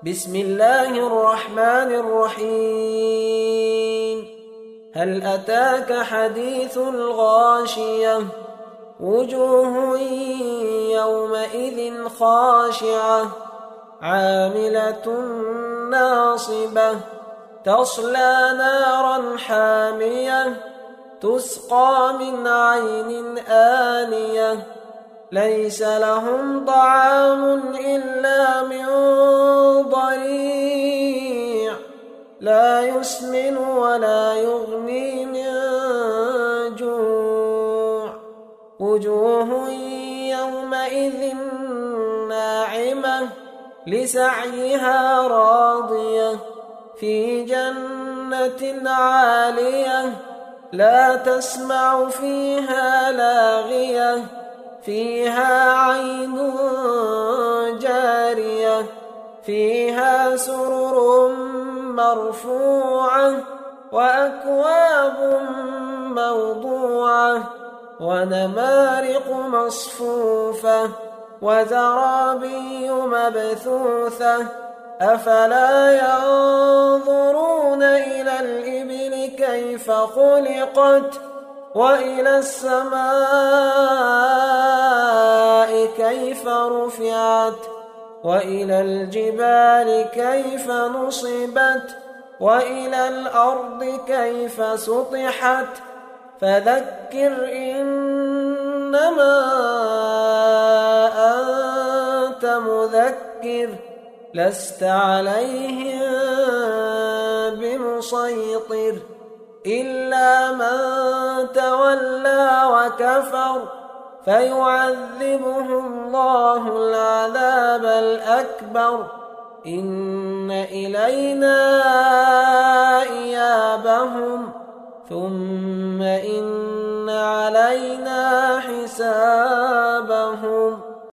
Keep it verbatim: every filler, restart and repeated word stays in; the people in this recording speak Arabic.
بسم الله الرحمن الرحيم هل أتاك حديث الغاشية وجوه يومئذ خاشعة عاملة ناصبة تصلى نارا حامية تسقى من عين آنية ليس لهم طعام إلا من ضريع لا يسمن ولا يغني من جوع وجوه يومئذ ناعمة لسعيها راضية في جنة عالية لا تسمع فيها لاغية فيها عين جارية فيها سرر مرفوعة وأكواب موضوعة ونمارق مصفوفة وزرابي مبثوثة أفلا ينظرون إلى الإبل كيف خلقت وإلى السماء كيف رفعت وإلى الجبال كيف نصبت وإلى الأرض كيف سطحت فذكر إنما أنت مذكر لست عليهم بمسيطر إلا من تولى وكفر فيعذبه الله العذاب الأكبر إن إلينا إيابهم ثم إن علينا حسابهم.